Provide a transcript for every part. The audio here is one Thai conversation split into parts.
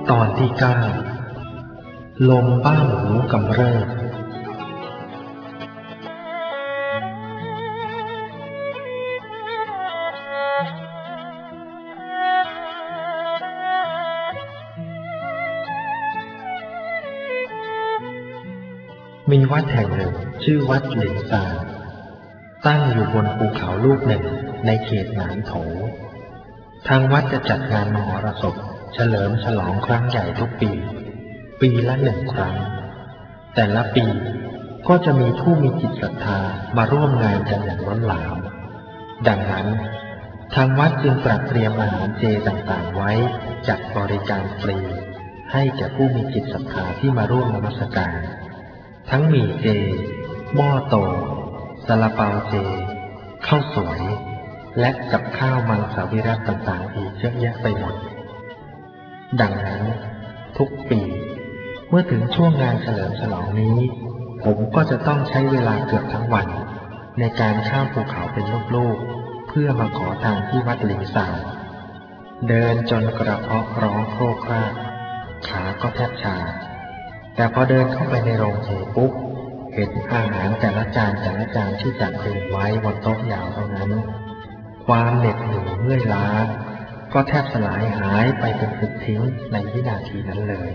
ตอนที่9ลมบ้าหมูกำเริบมีวัดแห่งหนึ่งชื่อวัดหลินซานตั้งอยู่บนภูเขาลูกหนึ่งในเขตหนานโถทางวัดจะจัดงานมหรสพเฉลิมฉลองครั้งใหญ่ทุกปีปีละ1 ครั้งแต่ละปีก็จะมีผู้มีจิตศรัทธามาร่วมงานกันอย่างล้นหลามดังนั้นทางวัดจึงตระเตรียมอาหารเจต่างๆไว้จัดบริการฟรีให้แก่ผู้มีจิตศรัทธาที่มาร่วมนมัสการทั้งหมี่เจหม้อโตซาลาเปาเจข้าวสวยและกับข้าวมังสวิรัติต่างๆอีกเยอะแยะไปหมดดังนั้นทุกปีเมื่อถึงช่วงงานเฉลิมฉลองนี้ผมก็จะต้องใช้เวลาเกือบทั้งวันในการข้ามภูเขาเป็นลูกๆเพื่อมาขอทานที่วัดหลินซานเดินจนกระเพาะร้องโครกครากขาก็แทบชาแต่พอเดินเข้าไปในโรงเจปุ๊บเห็นอาหารแต่ละจานที่จัดเรียงไว้บนโต๊ะยาวเท่านั้นความเหน็ดเหนื่อยเมื่อยล้าก็แทบสลายหายไปเป็นปลิดทิ้งในวินาทีนั้นเลย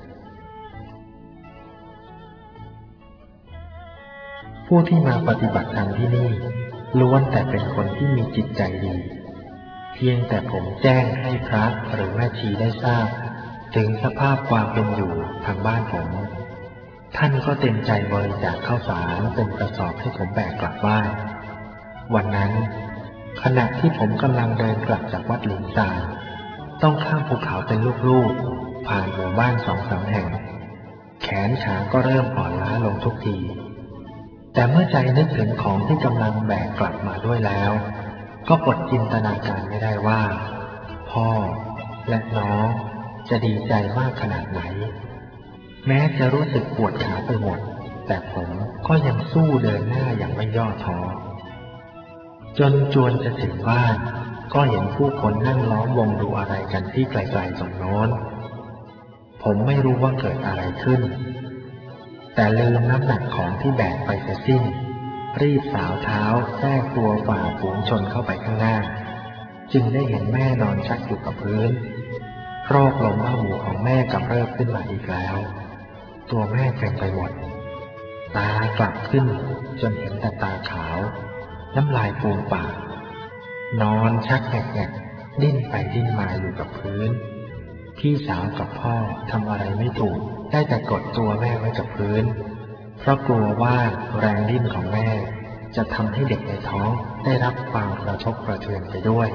ผู้ที่มาปฏิบัติธรรมที่นี่ล้วนแต่เป็นคนที่มีจิตใจดีเพียงแต่ผมแจ้งให้พระหรือแม่ชีได้ทราบถึงสภาพความเป็นอยู่ทางบ้านผมท่านก็เต็มใจบริจาคข้าวสารเป็นกระสอบให้ผมแบกกลับบ้านวันนั้นขณะที่ผมกำลังเดินกลับจากวัดหลินซานต้องข้ามภูเขาเป็นลูกๆผ่านหมู่บ้าน 2-3 แห่งแขนขาก็เริ่มอ่อนล้าลงทุกทีแต่เมื่อใจนึกถึงของที่กำลังแบกกลับมาด้วยแล้วก็อดจินตนาการไม่ได้ว่าพ่อและน้องจะดีใจมากขนาดไหนแม้จะรู้สึกปวดขาไปหมดแต่ผมก็ยังสู้เดินหน้าอย่างไม่ย่อท้อจนจวนจะถึงบ้านก็เห็นผู้คนนั่งล้อมวงดูอะไรกันที่ไกลๆตรงโน้นผมไม่รู้ว่าเกิดอะไรขึ้นแต่ลืมน้ำหนักของที่แบกไปเสียสิ้นรีบสาวเท้าแทรกตัวฝ่าฝูงชนเข้าไปข้างหน้าจึงได้เห็นแม่นอนชักอยู่กับพื้นโรคลมบ้าหมูของแม่กำเริบขึ้นมาอีกแล้วตัวแม่เกร็งไปหมดตากลับขึ้นจนเห็นแต่ตาขาวน้ำลายฟูมปากนอนชักแงกๆดิ้นไปดิ้นมาอยู่กับพื้นพี่สาวกับพ่อทำอะไรไม่ถูกได้แต่กดตัวแม่ไว้กับพื้นเพราะกลัวว่าแรงดิ้นของแม่จะทำให้เด็กในท้องได้รับความกระทบกระเทือนไปด้วย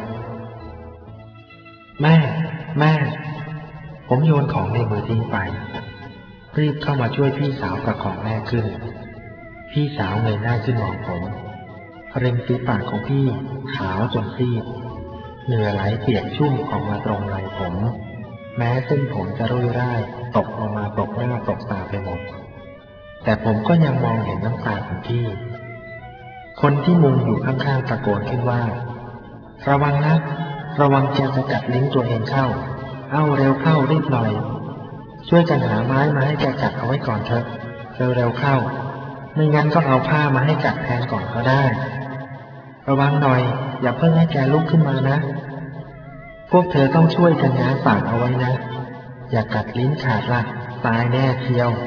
แม่ผมโยนของในมือทิ้งไปรีบเข้ามาช่วยพี่สาวประคองแม่ขึ้นพี่สาวเงยหน้าขึ้นมองผมริมฝีปากของพี่ขาวจนซีดเหงื่อไหลเปียกชุ่มออกมาตรงไหล่ผมแม้เส้นผมจะรุ่ยร่ายตกลงมาตกหน้าตกตาไปหมดแต่ผมก็ยังมองเห็นน้ำตาของพี่คนที่มุงอยู่ข้างๆตะโกนขึ้นว่าระวังนะระวังแกจะกัดลิ้นตัวเองเข้าเอาเร็วเข้ารีบหน่อยช่วยกันหาไม้มาให้แกกัดเอาไว้ก่อนเถอะเร็วๆเข้าไม่งั้นก็เอาผ้ามาให้กัดแทนก่อนก็ได้ระวังหน่อยอย่าเพิ่งให้แกลุกขึ้นมานะพวกเธอต้องช่วยกันง้างปากเอาไว้นะอย่ากัดลิ้นขาดล่ะตายแน่เชียว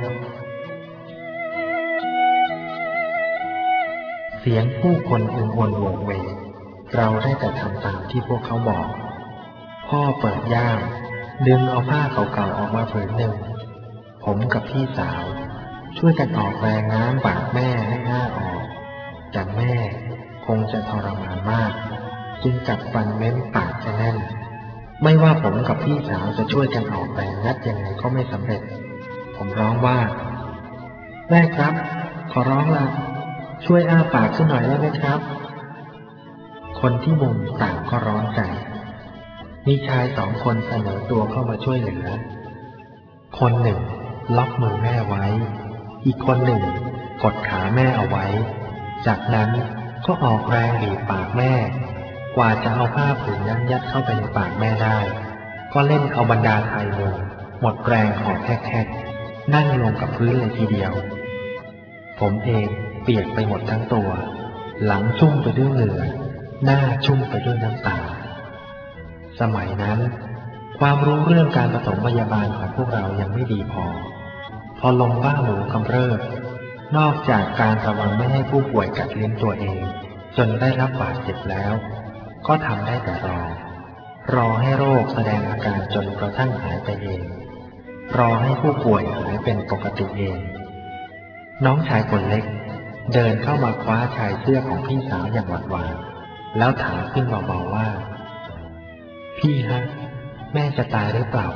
เสียงผู้คนอึงวนโวกเวกเราได้แต่ทำตามที่พวกเขาบอกพ่อเปิดย่ามดึงเอาผ้าเก่าๆออกมาผืนหนึ่งผมกับพี่สาวช่วยกันออกแรงง้างปากแม่ให้อ้าออกแต่แม่คงจะทรมานมากจึงกัดฟันเม้มปากแน่นไม่ว่าผมกับพี่สาวจะช่วยกันออกแรงงัดยังไงก็ไม่สำเร็จผมร้องว่าแม่ครับขอร้องละช่วยอ้าปากขึ้นหน่อยได้ไหมครับคนที่มุงต่างก็ร้อนใจมีชาย2 คนเสนอตัวเข้ามาช่วยเหลือคนหนึ่งล็อกมือแม่ไว้อีกคนหนึ่งกดขาแม่เอาไว้จากนั้นก็ออกแรงบีบปากแม่กว่าจะเอาผ้าผืนนั้นยัดเข้าไปในปากแม่ได้ก็เล่นเอาบรรดาไทยมุงหมดแรงหอบแฮกๆนั่งลงกับพื้นเลยทีเดียวผมเองเปียกไปหมดทั้งตัวหลังชุ่มไปด้วยเหงื่อหน้าชุ่มไปด้วยน้ำตาสมัยนั้นความรู้เรื่องการปฐมพยาบาลของพวกเรายังไม่ดีพอลมบ้าหมูกำเริบนอกจากการระวังไม่ให้ผู้ป่วยกัดลิ้นตัวเองจนได้รับบาดเจ็บแล้วก็ทำได้แต่รอให้โรคแสดงอาการจนกระทั่งหายไปเองรอให้ผู้ป่วยหายเป็นปกติเองน้องชายคนเล็กเดินเข้ามาคว้าชายเสื้อของพี่สาวอย่างหวาดหวั่นแล้วถามขึ้นเบาๆว่าพี่ฮะแม่จะตายหรือเปล่า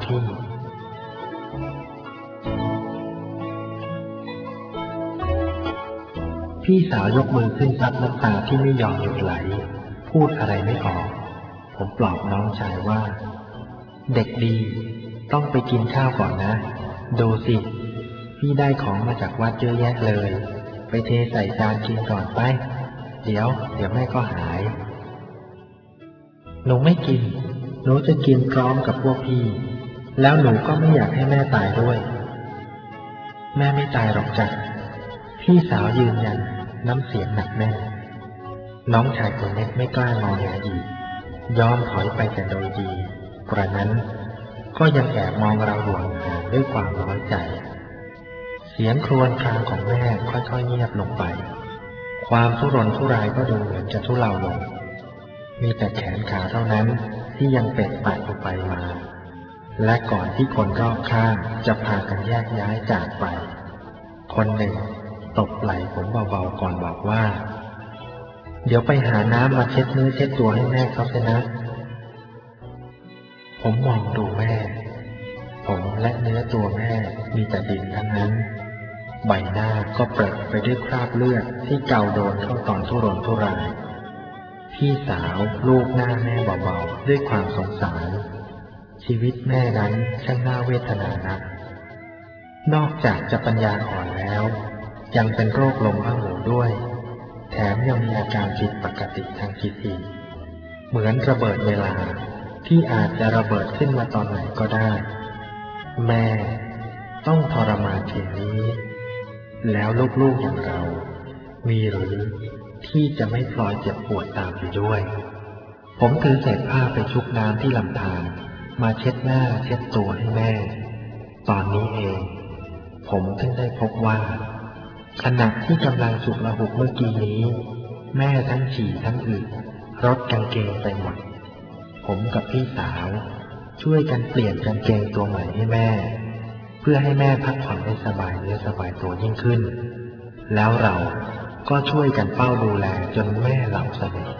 พี่สาวยกมือขึ้นซับน้ำตาที่ไม่ยอมหยุดไหลพูดอะไรไม่ออกผมปลอบน้องชายว่าเด็กดีต้องไปกินข้าวก่อนนะดูสิพี่ได้ของมาจากวัดเยอะแยะเลยไปเทใส่จานกินก่อนไปเดี๋ยวแม่ก็หายหนูไม่กินหนูจะกินพร้อมกับพวกพี่แล้วหนูก็ไม่อยากให้แม่ตายด้วยแม่ไม่ตายหรอกจ้ะพี่สาวยืนยันน้ำเสียงหนักแน่นน้องชายคนเล็กไม่กล้างอแงอีกยอมถอยไปแต่โดยดีกระนั้นก็ยังแอบมองเราอยู่ห่างๆด้วยความน้อยใจเสียงครวญครางของแม่ค่อยๆเงียบลงไปความทุรนทุรายก็ดูเหมือนจะทุเลาลงมีแต่แขนขาเท่านั้นที่ยังเป็ดปัดไปมาและก่อนที่คนรอบข้างจะพากันแยกย้ายจากไปคนหนึ่งตบไหล่ผมเบาๆก่อนบอกว่าเดี๋ยวไปหาน้ำมาเช็ดเนื้อเช็ดตัวให้แม่เขาเถอะนะผมมองดูแม่ผมและเนื้อตัวแม่มีแต่ดินทั้งนั้นใบหน้าก็เปรอะไปด้วยคราบเลือดที่เกาโดนเข้าตอนทุรนทุรายพี่สาวลูบหน้าแม่เบาๆด้วยความสงสารชีวิตแม่นั้นช่างน่าเวทนานักนอกจากจะปัญญาอ่อนแล้วยังเป็นโรคลมบ้าหมูด้วยแถมยังมีอาการผิดปกติทางจิตอีกเหมือนระเบิดเวลาที่อาจจะระเบิดขึ้นมาตอนไหนก็ได้แม่ต้องทรมานเพียงนี้แล้วลูกๆอย่างเรามีหรือที่จะไม่พลอยเจ็บปวดตามไปด้วยผมถือเศษผ้าไปชุบน้ำที่ลำธารมาเช็ดหน้าเช็ดตัวให้แม่ตอนนี้เองผมเพิ่งได้พบว่าขณะที่กำลังฉุกละหุกเมื่อกี้นี้แม่ทั้งฉี่ทั้งอึรดกางเกงไปหมดผมกับพี่สาวช่วยกันเปลี่ยนกางเกงตัวใหม่ให้แม่เพื่อให้แม่พักผ่อนได้สบายเนื้อสบายตัวยิ่งขึ้นแล้วเราก็ช่วยกันเฝ้าดูแลจนแม่หลับสนิท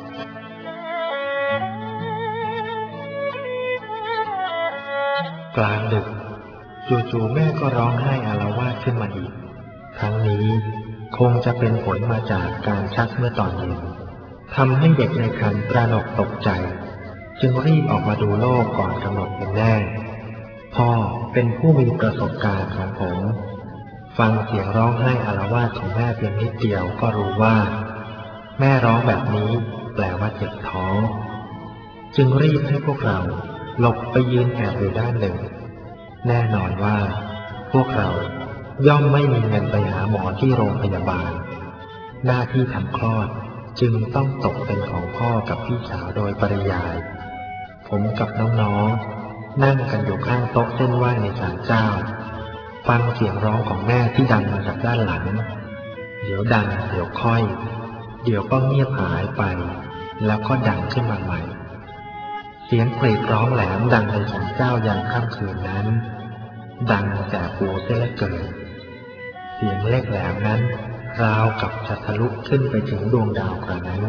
กลางดึกจู่ๆแม่ก็ร้องไห้อาละวาดขึ้นมาอีกครั้งนี้คงจะเป็นผลมาจากการชักเมื่อตอนเย็นทำให้เด็กในครรภ์ตระหนกตกใจจึงรีบออกมาดูโลกก่อนกำหนดเป็นแน่พ่อเป็นผู้มีประสบการณ์ของผมฟังเสียงร้องไห้อาละวาดของแม่เพียงนิดเดียวก็รู้ว่าแม่ร้องแบบนี้แปลว่าเจ็บท้องจึงรีบให้พวกเราหลบไปยืนแอบอยู่ด้านหนึ่งแน่นอนว่าพวกเราย่อมไม่มีเงินไปหาหมอที่โรงพยาบาลหน้าที่ทำคลอดจึงต้องตกเป็นของพ่อกับพี่สาวโดยปริยายผมกับน้องๆนั่งกันอยู่ข้างโต๊ะเส้นไหว้ในศาลเจ้าฟังเสียงร้องของแม่ที่ดังมาจากด้านหลังเดี๋ยวดังเดี๋ยวค่อยเดี๋ยวก็เงียบหายไปแล้วก็ดังขึ้นมาใหม่เสียงกรีดร้องแหลมดังในศาลเจ้ายามค่ำคืนนั้นดังแสบหูเสียเหลือเกินเสียงเล็กแหลมนั้นราวกับจะทะลุขึ้นไปถึงดวงดาวกระนั้น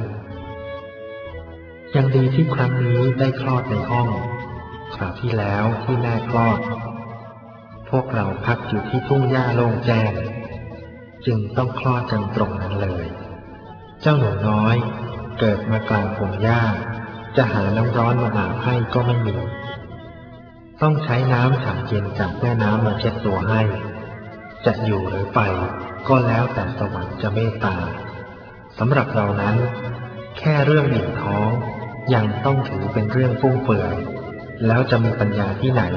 ยังดีที่ครั้งนี้ได้คลอดในห้องคราวที่แล้วที่แม่คลอดพวกเราพักอยู่ที่ทุ่งหญ้าโล่งแจ้งจึงต้องคลอดกันตรงนั้นเลยเจ้าหนูน้อยเกิดมากลางพงหญ้าจะหาน้ำร้อนมาอาบให้ก็ไม่มีต้องใช้น้ำฉ่ำเย็นจากแม่น้ำมาเช็ดตัวให้จะอยู่หรือไปก็แล้วแต่สวรรค์จะเมตตาสำหรับเรานั้นแค่เรื่องอิ่มท้องยังต้องถือเป็นเรื่องฟุ่มเฟือยแล้วจะมีปัญญาที่ไหน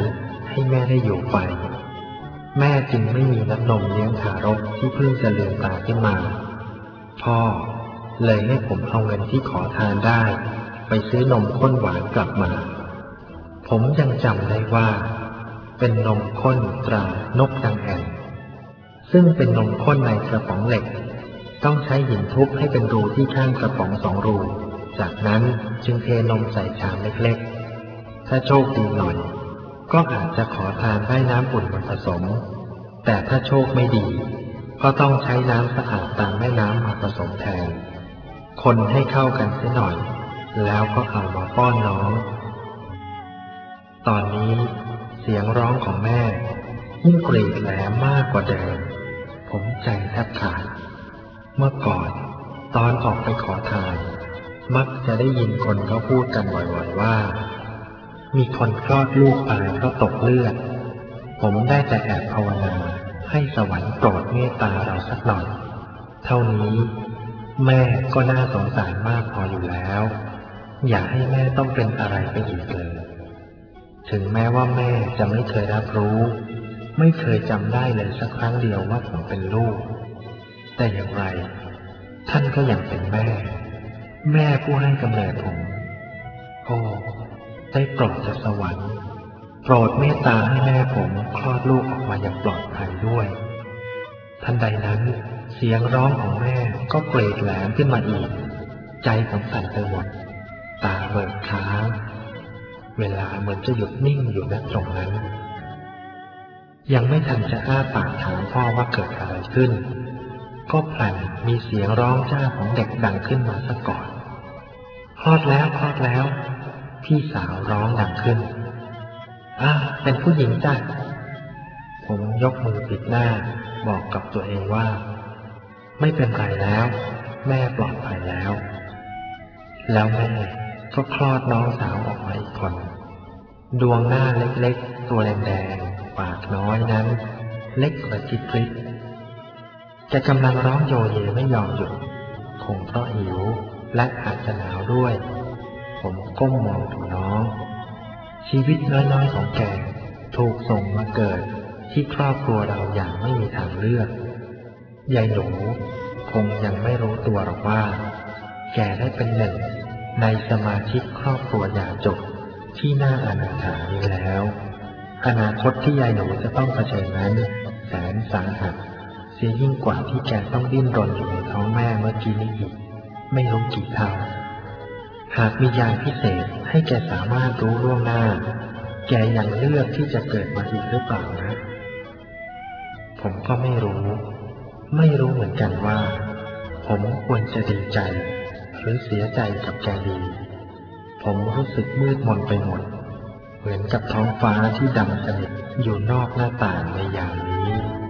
ให้แม่ได้อยู่ไปแม่จึงไม่มีน้ำนมเลี้ยงทารกที่เพิ่งจะลืมตาขึ้นมาพ่อเลยให้ผมเอาเงินที่ขอทานได้ไปซื้อนมข้นหวานกลับมาผมยังจำได้ว่าเป็นนมข้นตรานกนางแอ่นซึ่งเป็นนมข้นในกระป๋องเหล็กต้องใช้หินทุบให้เป็นรูที่ข้างกระป๋อง2 รูจากนั้นจึงเทนมใส่ชามเล็กๆถ้าโชคดีหน่อยก็อาจจะขอทานได้น้ำอุ่นมาผสมแต่ถ้าโชคไม่ดีก็ต้องใช้น้ำสะอาดตามแม่น้ำมาผสมแทนคนให้เข้ากันเสียหน่อยแล้วก็เอามาป้อนน้องตอนนี้เสียงร้องของแม่ยิ่งกรีดแหลมมากกว่าเดิมผมใจแทบขาดเมื่อก่อนตอนออกไปขอทานมักจะได้ยินคนเขาพูดกันบ่อยๆว่ามีคนคลอดลูกตายเพราะตกเลือดผมได้แต่แอบภาวนาให้สวรรค์โปรดเมตตาเราสักหน่อยเท่านี้แม่ก็น่าสงสารมากพออยู่แล้วอย่าให้แม่ต้องเป็นอะไรไปอีกเลยถึงแม้ว่าแม่จะไม่เคยรับรู้ไม่เคยจำได้เลยสักครั้งเดียวว่าผมเป็นลูกแต่อย่างไรท่านก็ยังเป็นแม่ผู้ให้กำเนิดผมโอ้ได้โปรดจากสวรรค์โปรดเมตตาให้แม่ผมคลอดลูกออกมาอย่างปลอดภัยด้วยทันใดนั้นเสียงร้องของแม่ก็เกรดแหลมขึ้นมาอีกใจผมสั่นไปหมดตาเบิกค้างเวลาเหมือนจะหยุดนิ่งอยู่ณตรงนั้นยังไม่ทันจะอ้าปากถามพ่อว่าเกิดอะไรขึ้นก็พลันมีเสียงร้องจ้าของเด็กดังขึ้นมาซะก่อนคลอดแล้วพี่สาวร้องดังขึ้นเป็นผู้หญิงจ้ะผมยกมือปิดหน้าบอกกับตัวเองว่าไม่เป็นไรแล้วแม่ปลอดภัยแล้วแม่ก็คลอดน้องสาวออกมาอีกคนดวงหน้าเล็กๆตัวแดงๆปากน้อยนั้นเล็กกว่าจิ๊บริบแกกำลังร้องโยเยไม่ยอมหยุดคงเพราะหิวและอาจจะหนาวด้วยผมก้มมองดูน้องชีวิตน้อยๆของแกถูกส่งมาเกิดที่ครอบครัวเราอย่างไม่มีทางเลือกยายหนูคงยังไม่รู้ตัวหรอกว่าแกได้เป็นหนึ่งในสมาชิกครอบครัวยาจกที่น่าอนาถานี้แล้วอนาคตที่ยายหนูจะต้องเผชิญนั้นแสนสาหัสเสียยิ่งกว่าที่แกต้องดิ้นรนอยู่ในท้องแม่เมื่อกี้นี้อีกไม่รู้กี่เท่าหากมียาพิเศษให้แกสามารถรู้ล่วงหน้าแกยังเลือกที่จะเกิดมาอีกหรือเปล่านะผมก็ไม่รู้เหมือนกันว่าผมควรจะดีใจหรือเสียใจกับแกดีผมรู้สึกมืดมนไปหมดเหมือนกับท้องฟ้าที่ดำสนิทอยู่นอกหน้าต่างในยามนี้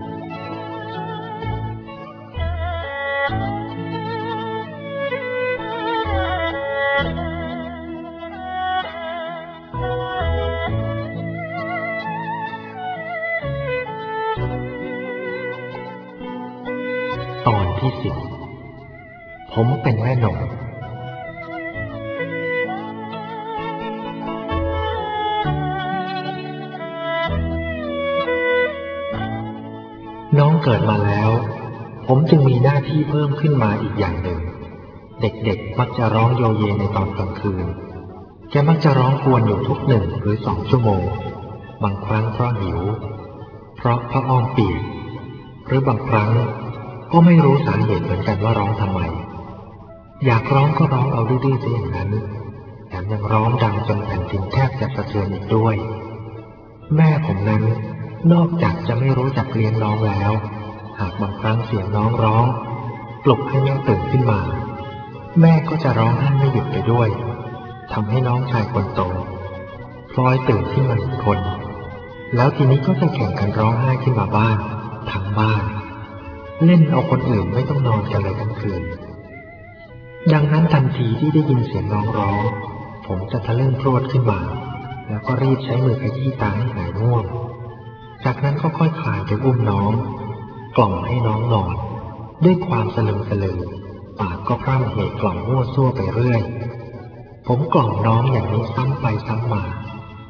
ตอนที่10ผมเป็นแม่นมน้องเกิดมาแล้วผมจึงมีหน้าที่เพิ่มขึ้นมาอีกอย่างหนึ่งเด็กๆมักจะร้องโยเยในตอนกลางคืนแกมักจะร้องกวนอยู่ทุก1 หรือ 2 ชั่วโมงบางครั้งเพราะหิวเพราะผ้าอ้อมเปียกหรือบางครั้งก็ไม่รู้สาเหตุเหมือนกันว่าร้องทำไมอยากร้องก็ร้องเอาดื้อๆซะอย่างนั้นแถมยังร้องดังจนแผ่นดินแทบจะสะเทือนอีกด้วยแม่ผมนั้นนอกจากจะไม่รู้จักเลี้ยงน้องแล้วหากบางครั้งเสียงน้องร้องปลุกให้แม่ตื่นขึ้นมาแม่ก็จะร้องไห้ไม่หยุดไปด้วยทำให้น้องชายคนโตพลอยตื่นขึ้นมาอีกคนแล้วทีนี้ก็จะแข่งกันร้องไห้ขึ้นมาบ้างทั้งบ้านเล่นเอาคนอื่นไม่ต้องนอนกันเลยทั้งคืนดังนั้นทันทีที่ได้ยินเสียงน้องร้องผมจะทะลึ่งพรวดขึ้นมาแล้วก็รีบใช้มือขยี้ตาให้หายง่วงจากนั้นก็ค่อยคลานไปอุ้มน้องกล่อมให้น้องนอนด้วยความสลึมสลือปากก็พร่ำเหกล่อมมั่วซั่วไปเรื่อยผมกล่อมน้องอย่างนี้ซ้ำไปซ้ำมา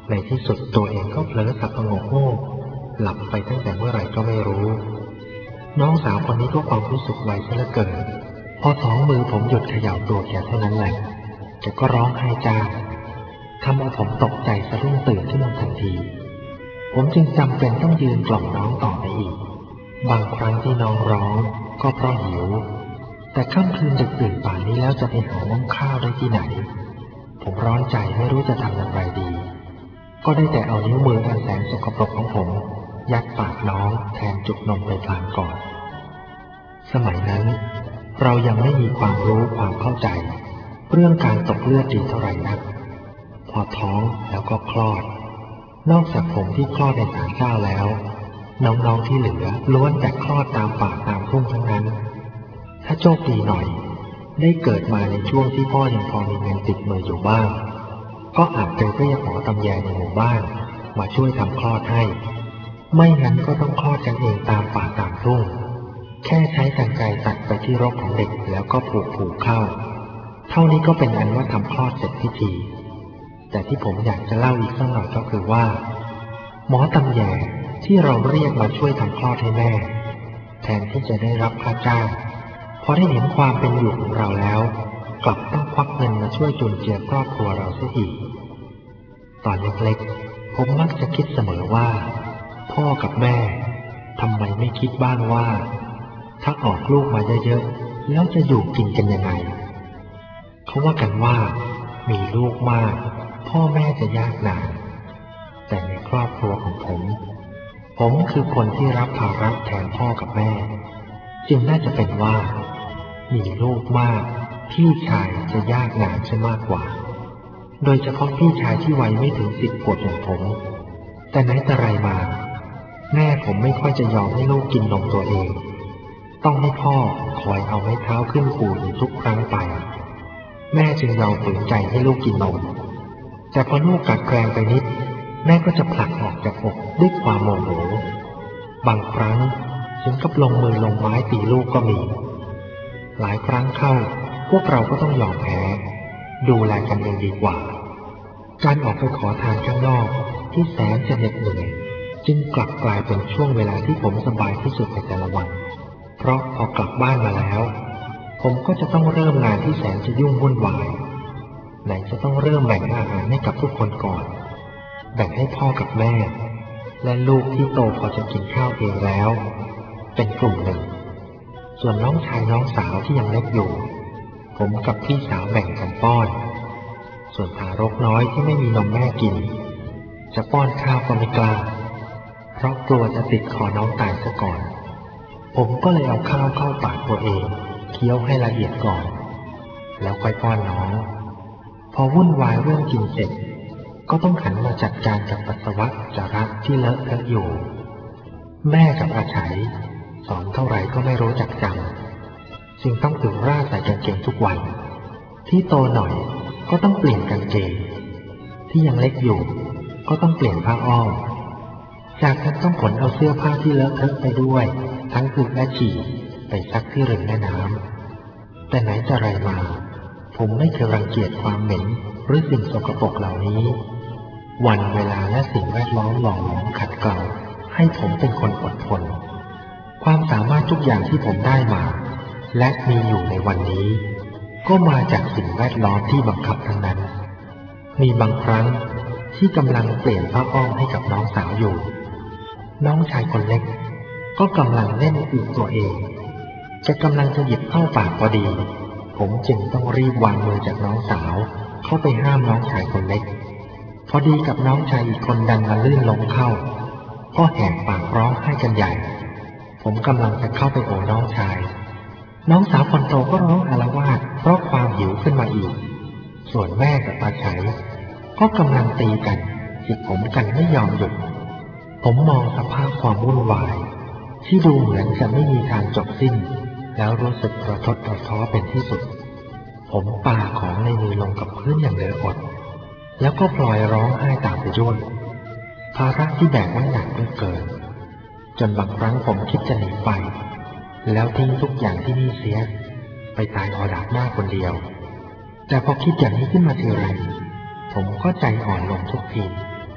ในที่สุดตัวเองก็เผลอสับประงกโง่หลับไปตั้งแต่เมื่อไหร่ก็ไม่รู้น้องสาวคนนี้ก็ความรู้สึกไวซะเหลือเกินพอสองมือผมหยุดเขย่าตัวแกเท่านั้นแหละแกก็ร้องไห้จ้าทำเอาผมตกใจสะดุ้งตื่นขึ้นมาทันทีผมจึงจำเป็นต้องยืนกล่อมน้องต่อไปอีกบางครั้งที่น้องร้องก็เพราะหิวแต่ค่ำคืนดึกดื่นป่านนี้แล้วจะไปหาน้ำข้าวได้ที่ไหนผมร้อนใจไม่รู้จะทำอย่างไรดีก็ได้แต่เอานิ้วมืออันแสนสกปรกของผมยัดปากน้องแทนจุกนมไปพลางก่อนสมัยนั้นเรายังไม่มีความรู้ความเข้าใจเรื่องการตกเลือดดีเท่าไหร่นักพอท้องแล้วก็คลอดนอกจากผมที่คลอดในศาลเจ้าแล้วน้องๆที่เหลือล้วนแต่คลอดตามป่าตามทุ่งทั้งนั้นถ้าโชคดีหน่อยได้เกิดมาในช่วงที่พ่อยังพอมีเงินติดมืออยู่บ้างก็อาจไปเรียกหมอตำแยในหมู่บ้านมาช่วยทำคลอดให้ไม่งั้นก็ต้องคลอดกันเองตามป่าตามทุ่งแค่ใช้กรรไกรตัดไปที่รกของเด็กแล้วก็ผูกเข้าเท่านี้ก็เป็นอันว่าทำคลอดเสร็จพิธีแต่ที่ผมอยากจะเล่าอีกสักหน่อยก็คือว่าหมอตำแยที่เราเรียกมาช่วยทำคลอดให้แม่แทนที่จะได้รับค่าจ้างพอได้เห็นความเป็นอยู่ของเราแล้วกลับต้องควักเงินมาช่วยจุนเจือครอบครัวเราเสียอีกตอนเล็กๆผมมักจะคิดเสมอว่าพ่อกับแม่ทำไมไม่คิดบ้างว่าถ้าออกลูกมาเยอะๆแล้วจะอยู่กินกันยังไงเขาว่ากันว่ามีลูกมากพ่อแม่จะยากหนาแต่ในครอบครัวของผมคือคนที่รับภาระแทนพ่อกับแม่จึงน่าจะเป็นว่ามีลูกมากพี่ชายจะยากหนาใช่มากกว่าโดยเฉพาะพี่ชายที่วัยไม่ถึง10 ขวบอย่างผมแต่ไหนแต่ไรมาแม่ผมไม่ค่อยจะยอมให้ลูกกินนมตัวเองต้องให้พ่อคอยเอาไม้เท้าขึ้นขู่อยู่ทุกครั้งไปแม่จึงยอมฝืนใจให้ลูกกินนมแต่พอลูกกัดแกล้งไปนิดแม่ก็จะผลักออกจากอกด้วยความโมโหบางครั้งถึงกับลงมือลงไม้ตีลูกก็มีหลายครั้งเข้าพวกเราก็ต้องยอมแพ้ดูแลกันเองดีกว่าการออกไปขอทานข้างนอกที่แสนจะเหน็ดเหนื่อยจึงกลับกลายเป็นช่วงเวลาที่ผมสบายที่สุดในแต่ละวันเพราะพอกลับบ้านมาแล้วผมก็จะต้องเริ่มงานที่แสนจะยุ่งวุ่นวายไหนจะต้องเริ่มแบ่งอาหารให้กับทุกคนก่อนแบ่งให้พ่อกับแม่และลูกที่โตพอจะกินข้าวเองแล้วเป็นกลุ่มหนึ่งส่วนน้องชายน้องสาวที่ยังเล็กอยู่ผมกับพี่สาวแบ่งกันป้อนส่วนทารกน้อยที่ไม่มีนมแม่กินจะป้อนข้าวก็ไม่กล้าเพราะกลัวจะติดคอน้องตายซะก่อนผมก็เลยเอาข้าวเข้าปากตัวเองเคี้ยวให้ละเอียดก่อนแล้วค่อยป้อนน้องพอวุ่นวายเรื่องกินเสร็จก็ต้องหันมาจัดการกับปัสสาวะจาระที่เลอะเทอะอยู่แม่กับอาฉัยสอนเท่าไหร่ก็ไม่รู้จักจำจึงต้องถึงร่าใส่กางเกงทุกวันที่โตหน่อยก็ต้องเปลี่ยนกางเกงที่ยังเล็กอยู่ก็ต้องเปลี่ยนผ้าอ้อมจากนั้นต้องขนเอาเสื้อผ้าที่เลอะเทอะไปด้วยทั้งอึและฉี่ไปซักที่ริมแม่น้ำแต่ไหนจะไรมาผมไม่เคยรังเกียจความเหม็นหรือสิ่งสกปรกเหล่านี้วันเวลาและสิ่งแวดล้อมหล่อหลอมขัดเกลาให้ผมเป็นคนอดทนความสามารถทุกอย่างที่ผมได้มาและมีอยู่ในวันนี้ก็มาจากสิ่งแวดล้อมที่บังคับทั้งนั้นมีบางครั้งที่กำลังเปลี่ยนผ้าอ้อมให้กับน้องสาวอยู่น้องชายคนเล็กก็กำลังเล่นอึตัวเองจะกำลังจะหยิบเข้าปากพอดีผมจึงต้องรีบวางมือจากน้องสาวเข้าไปห้ามน้องชายคนเล็กพอดีกับน้องชายอีกคนดันมาลื่นล้มเข้าก็แหกปากร้องไห้กันใหญ่ผมกำลังจะเข้าไปโอบน้องชายน้องสาวคนโตก็ร้องอาละวาดเพราะความหิวขึ้นมาอีกส่วนแม่กับอาฉัยก็กำลังตีกันจิกผมกันไม่ยอมหยุดผมมองสภาพความวุ่นวายที่ดูเหมือนจะไม่มีทางจบสิ้นแล้วรู้สึกระทดระท้อเป็นที่สุดผมปาของในมือลงกับพื้นอย่างเหลืออดแล้วก็ปล่อยร้องไห้ตามไปด้วยภาระที่แบกไว้หนักเหลือเกินจนบางครั้งผมคิดจะหนีไปแล้วทิ้งทุกอย่างที่นี่เสียไปตายอดาบหน้าคนเดียวแต่พอคิดอย่างนี้ขึ้นมาทีไรผมก็ใจอ่อนลงทุกที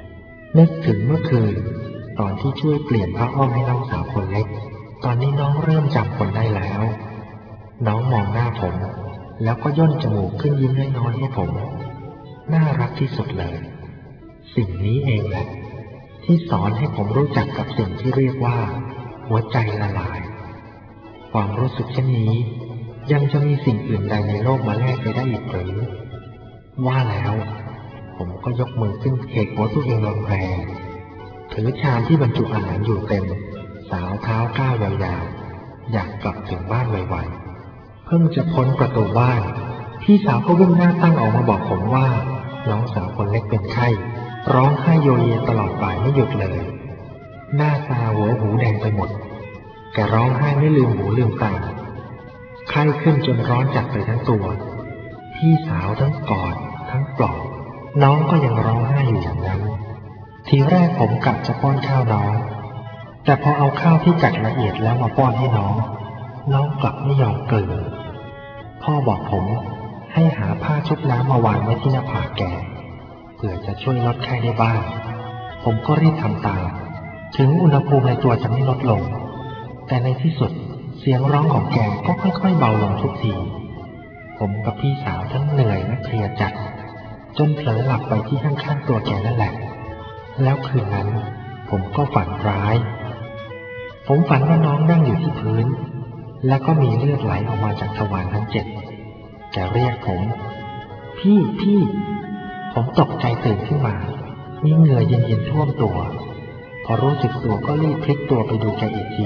นึกถึงเมื่อคืนตอนที่ช่วยเปลี่ยนผ้าอ้อมให้น้องสาวคนเล็กตอนนี้น้องเริ่มจำคนได้แล้วน้องมองหน้าผมแล้วก็ย่นจมูกขึ้นยิ้มน้อยๆให้ผมน่ารักที่สุดเลยสิ่งนี้เองแหละที่สอนให้ผมรู้จักกับสิ่งที่เรียกว่าหัวใจละลายความรู้สึกเช่นนี้ยังจะมีสิ่งอื่นใดในโลกมาแลกไปได้อีกหรือว่าแล้วผมก็ยกมือขึ้นเขกหัวตัวเองแรงๆถือชามที่บรรจุอาหารอยู่เต็มสาวเท้าก้าวยาวๆอยากกลับถึงบ้านไวๆเพิ่งจะพ้นประตูบ้านพี่สาวก็วิ่งหน้าตั้งออกมาบอกผมว่าน้องสาวคนเล็กเป็นไข้ร้องไห้โยเยตลอดบ่ายไม่หยุดเลยหน้าตาหัวหูแดงไปหมดแกร้องไห้ไม่ลืมหูลืมตาไข้ขึ้นจนร้อนจัดไปทั้งตัวพี่สาวทั้งกอดทั้งปลอบน้องก็ยังร้องไห้อยู่อย่างนั้นทีแรกผมกะจะป้อนข้าวน้องแต่พอเอาข้าวที่กัดละเอียดแล้วมาป้อนให้น้องกลับไม่ยอมกลืนพ่อบอกผมให้หาผ้าชุบน้ำมาวางไว้ที่หน้าผากแกเพื่อจะช่วยลดไข้ได้บ้างผมก็รีบทำตามถึงอุณหภูมิในตัวจะไม่ลดลงแต่ในที่สุดเสียงร้องของแกก็ค่อยๆเบาลงทุกทีผมกับพี่สาวทั้งเหนื่อยและเพลียจัดจนเผลอหลับไปที่ข้างๆตัวแกนั่นแหละแล้วคืนนั้นผมก็ฝันร้ายผมฝันว่าน้องนั่งอยู่ที่พื้นแล้วก็มีเลือดไหลออกมาจากทวารทั้ง7แกเรียกผมพี่ผมตกใจตื่นขึ้นมามีเหงื่อเย็นๆท่วมตัวพอรู้สึกตัวก็รีบพลิกตัวไปดูแกอีกที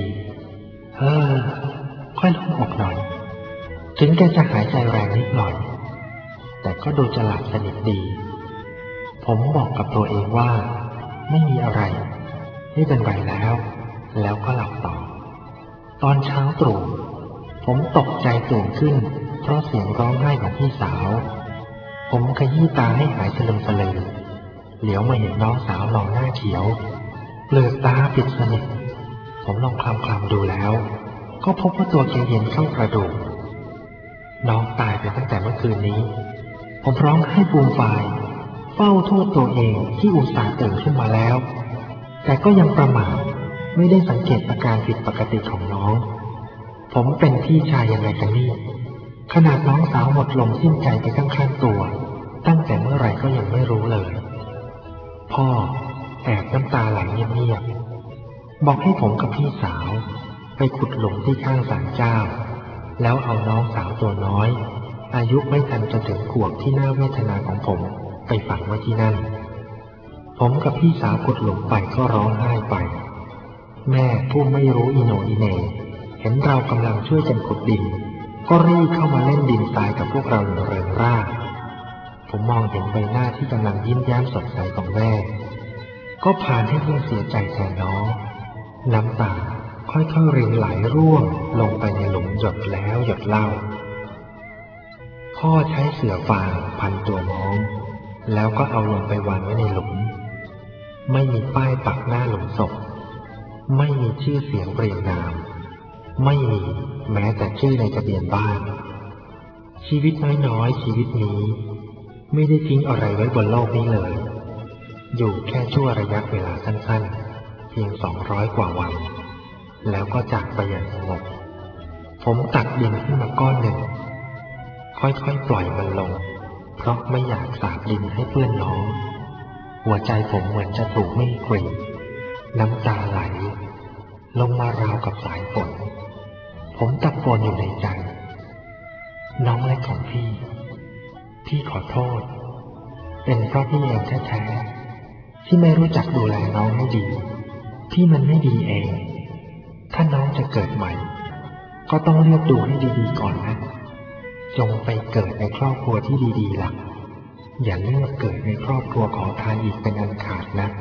ค่อยโล่งอกหน่อยถึงแกจะหายใจแรงนิดหน่อยแต่ก็ดูจะหลับสนิทดีผมบอกกับตัวเองว่าไม่มีอะไรไม่เป็นไรแล้วก็หลับต่อตอนเช้าตรู่ผมตกใจตื่นขึ้นเพราะเสียงร้องไห้ของพี่สาวผมขยี้ตาให้หายสลึมสลือเหลียวมาเห็นน้องสาวนอนหน้าเขียวเปลือกตาปิดสนิทผมลองคลำดูแล้วก็พบว่าตัวแกเย็นเข้ากระดูกน้องตายไปตั้งแต่เมื่อคืนนี้ผมร้องไห้ฟูมฟายเฝ้าโทษตัวเองที่อุตส่าห์ตื่นขึ้นมาแล้วแต่ก็ยังประมาทไม่ได้สังเกตอาการผิดปกติของน้องผมเป็นพี่ชายยังไงกันนี่ขนาดน้องสาวหมดลมสิ้นใจไปข้างๆตัวตั้งแต่เมื่อไหร่ก็ยังไม่รู้เลยพ่อแอบน้ำตาไหลเงียบๆบอกให้ผมกับพี่สาวไปขุดหลุมที่ข้างศาลเจ้าแล้วเอาน้องสาวตัวน้อยอายุไม่ทันจะถึงขวบที่น่าเวทนาของผมไปฝังไว้ที่นั่นผมกับพี่สาวขุดหลุมไปก็ร้องไห้ไปแม่ผู้ไม่รู้อีโหนอีเหน่เห็นเรากำลังช่วยกันขุดดินก็รีบเข้ามาเล่นดินทรายกับพวกเราอย่างเริงร่าผมมองเห็นใบหน้าที่กำลังยิ้มแย้มสดใสของแม่ก็พาให้เพื่อนเสียใจแทนน้องน้ำตาค่อยๆรินไหลร่วงลงไปในหลุมหยดแล้วหยดเล่าพ่อใช้เสื่อฟางพันตัวน้องแล้วก็เอาลงไปวางไว้ในหลุมไม่มีป้ายปักหน้าหลุมศพไม่มีชื่อเสียงเรียงนามไม่มีแม้แต่ชื่อในทะเบียนบ้านชีวิตน้อยๆชีวิตนี้ไม่ได้ทิ้งอะไรไว้บนโลกนี้เลยอยู่แค่ชั่วระยะเวลาสั้นๆเพียง200 กว่าวันแล้วก็จากไปอย่างสงบผมตักดินขึ้นมาก้อนหนึ่งค่อยๆปล่อยมันลงเพราะไม่อยากสาดดินให้เพื่อนน้องหัวใจผมเหมือนจะถูกมีดกรีดน้ำตาไหลลงมาราวกับสายฝนผมตะโกนอยู่ในใจน้องเล็กของพี่ขอโทษเป็นเพราะพี่เองแท้ๆที่ไม่รู้จักดูแลน้องให้ดีที่มันไม่ดีเองถ้าน้องจะเกิดใหม่ก็ต้องเลือกดูให้ดีๆก่อนนะจงไปเกิดในครอบครัวที่ดีๆล่ะอย่าเลือกเกิดในครอบครัวขอทานอีกเป็นอันขาดนะ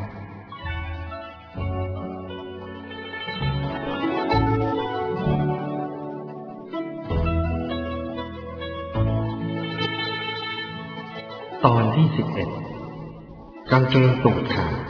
ตอนที่11กางเกงตูดขาด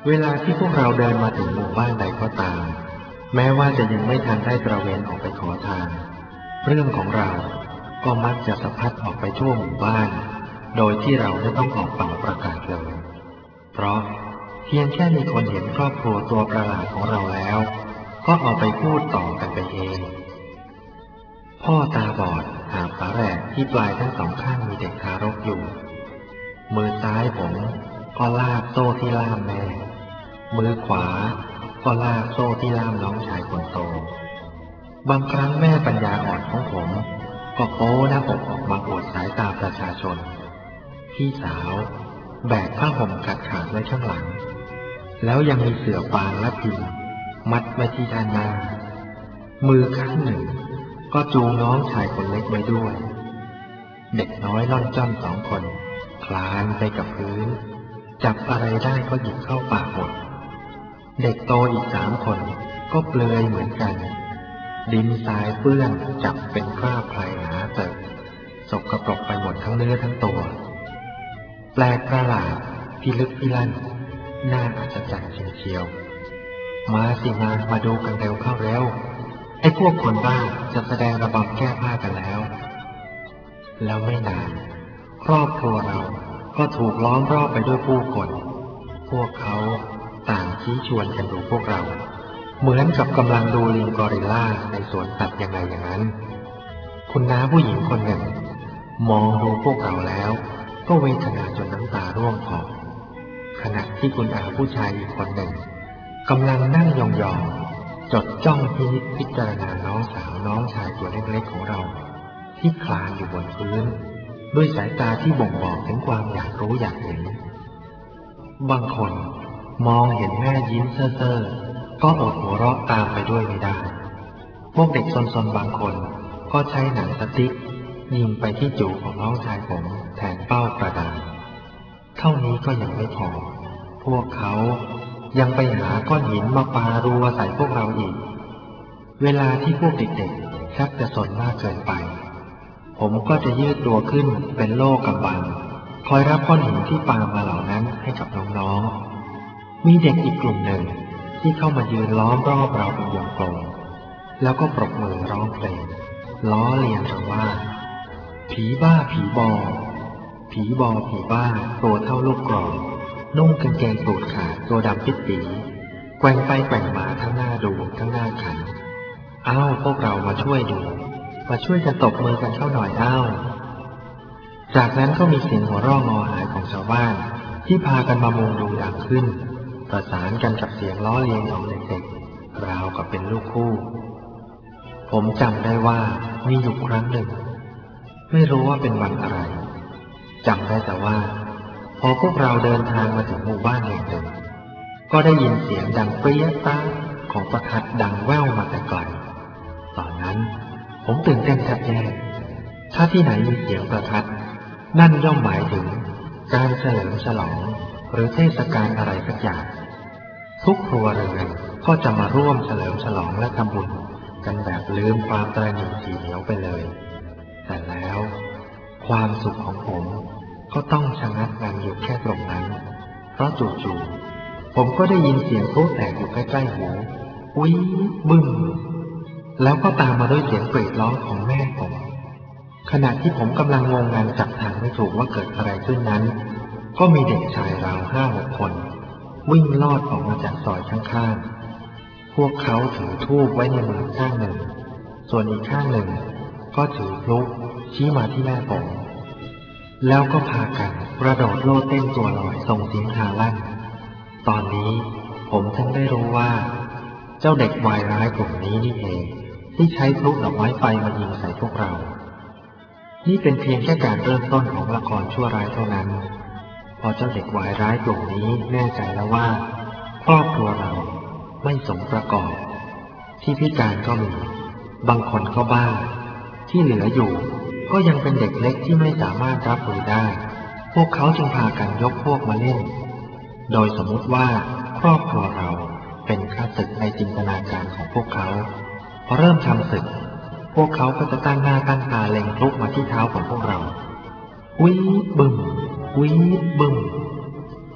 เวลาที่พวกเราเดินมาถึงหมู่บ้านใดก็ตามแม้ว่าจะยังไม่ทันได้ตระเวนออกไปขอทานเรื่องของเราก็มักจะสะพัดออกไปทั่วหมู่บ้านโดยที่เราไม่ต้องออกเป่าประกาศเลยเพราะเพียงแค่มีคนเห็นครอบครัวตัวประหลาดของเราแล้วก็เอาไปพูดต่อกันไปเองพ่อตาบอดหาฝาแฝดที่ปลายทั้งสองข้างมีเด็กทารกอยู่มือซ้ายผมก็ลากโซ่ที่ล่ามแม่มือขวาก็ลากโซ่ที่ล่ามน้องชายคนโตบางครั้งแม่ปัญญาอ่อนของผมก็โป้หน้าอกออกมาอวดสายตาประชาชนพี่สาวแบกผ้าห่มขาดไว้ข้างหลังแล้วยังมีเสื่อฟางและพิมพ์มัดไว้ที่ด้านหน้ามือข้างหนึ่งก็จูงน้องชายคนเล็กไว้ด้วยเด็กน้อยล่อนจ้อนสองคนคลานไปกับพื้นจับอะไรได้ก็หยิบเข้าปากหมดเด็กโตอีก3 คนก็เปลือยเหมือนกันดินทรายเปื้อนจับเป็นคราบพลายหนาเติบสกปรกไปหมดทั้งเนื้อทั้งตัวแปลกประหลาดพิลึกพิลั่นน่าอัศจรรย์เชียวมาสิมาดูกันเร็วเข้าเร็วไอ้พวกคนบ้าจะแสดงระบำแก้ผ้ากันแล้วไม่นานครอบครัวเราก็ถูกล้อมรอบไปด้วยผู้คนพวกเขาต่างชี้ชวนกันดูพวกเราเหมือนกับกำลังดูลิงกอริลลาในสวนสัตว์ยังไงอย่างนั้นคุณน้าผู้หญิงคนหนึ่งมองดูพวกเราแล้วก็เวทนาจนน้ำตาร่วงคลอขณะที่คุณอาผู้ชายอีกคนหนึ่งกำลังนั่งยองๆจดจ้องพิจารณาน้องสาวน้องชายตัวเล็กๆของเราที่คลานอยู่บนพื้นด้วยสายตาที่บ่งบอกถึงความอยากรู้อยากเห็นบางคนมองเห็นแม่ยิ้มเซ่อๆก็อดหัวเราะตามไปด้วยไม่ได้พวกเด็กซนๆบางคนก็ใช้หนังสติ๊กยิงไปที่จูของน้องชายผมแทนเป้ากระดาษเท่านี้ก็ยังไม่พอพวกเขายังไปหาก้อนหินมาปารัวใส่พวกเราอีกเวลาที่พวกเด็กๆชักจะสนมากเกินไปผมก็จะยืดตัวขึ้นเป็นโล่กำบังคอยรับก้อนหินที่ปามาเหล่านั้นให้กับน้องๆมีเด็กอีกกลุ่มหนึ่งที่เข้ามายืนล้อมรอบเราเป็นวงกลมแล้วก็ปรบมือร้องเพลงล้อเลียนกันว่าผีบ้าผีบอผีบอผีบ้าตัวเท่าลูกกรอกนุ่งกางเกงตูดขาดตัวดำปิดปีแกว่งไปแกว่งมาทั้งหน้าดูทั้งหน้าขันอ้าวพวกเรามาช่วยดูมาช่วยกันตบมือกันเข้าหน่อยอ้าวจากนั้นก็มีเสียงหัวเราะงอหายของชาวบ้านที่พากันมามุงดูดังขึ้นประสานกันกับเสียงล้อเลียนของเด็กๆราวกับเป็นลูกคู่ผมจำได้ว่ามีอยู่ครั้งหนึ่งไม่รู้ว่าเป็นวันอะไรจำได้แต่ว่าพอพวกเราเดินทางมาถึงหมู่บ้านแห่งหนึ่งก็ได้ยินเสียงดังเปรี้ยต้าของประทัดดังแว่วมาแต่ไกลตอนนั้นผมตื่นเต้นแทบแย่ถ้าที่ไหนมีเสียงประทัดนั่นย่อมหมายถึงการเฉลิมฉลองหรือเทศกาลอะไรสักอย่างทุกครัวเรือนก็จะมาร่วมเฉลิมฉลองและทำบุญกันแบบลืมความตระหนี่ทีเหนียวไปเลยแต่แล้วความสุขของผมก็ต้องชะงักงันอยู่แค่ตรงนั้นเพราะจู่ๆผมก็ได้ยินเสียงพลุแตกอยู่ใกล้ๆหูอุ๊ยบึ้มแล้วก็ตามมาด้วยเสียงกรีดร้องของแม่ผมขณะที่ผมกำลังงงงันจับทางไม่ถูกว่าเกิดอะไรขึ้นนั้นก็มีเด็กชายราว5-6 คนวิ่งลอดออกมาจากซอยข้างๆพวกเขาถือธูปไว้ในมือข้างหนึ่งส่วนอีกข้างหนึ่งก็ถือพลุชี้มาที่แม่ผมแล้วก็พากันกระโดดโลดเต้นตัวลอยส่งเสียงฮาลั่นตอนนี้ผมถึงได้รู้ว่าเจ้าเด็กวายร้ายกลุ่มนี้นี่เองที่ใช้พลุดอกไม้ไฟมายิงใส่พวกเรานี่เป็นเพียงแค่การเริ่มต้นของละครชั่วร้ายเท่านั้นพอเจ้าเด็กวายร้ายกลุ่มนี้แน่ใจแล้วว่าครอบครัวเราไม่สมประกอบที่พิการก็มีบางคนก็บ้าที่เหลืออยู่ก็ยังเป็นเด็กเล็กที่ไม่สามารถรับมือได้พวกเขาจึงพากันยกพวกมาเล่นโดยสมมุติว่าครอบครัวเราเป็นข้าศึกในจินตนาการของพวกเขาพอเริ่มทำศึกพวกเขาก็จะตั้งหน้าตั้งตาเล็งพลุมาที่เท้าของพวกเราวิบึ้มวิบึ้ม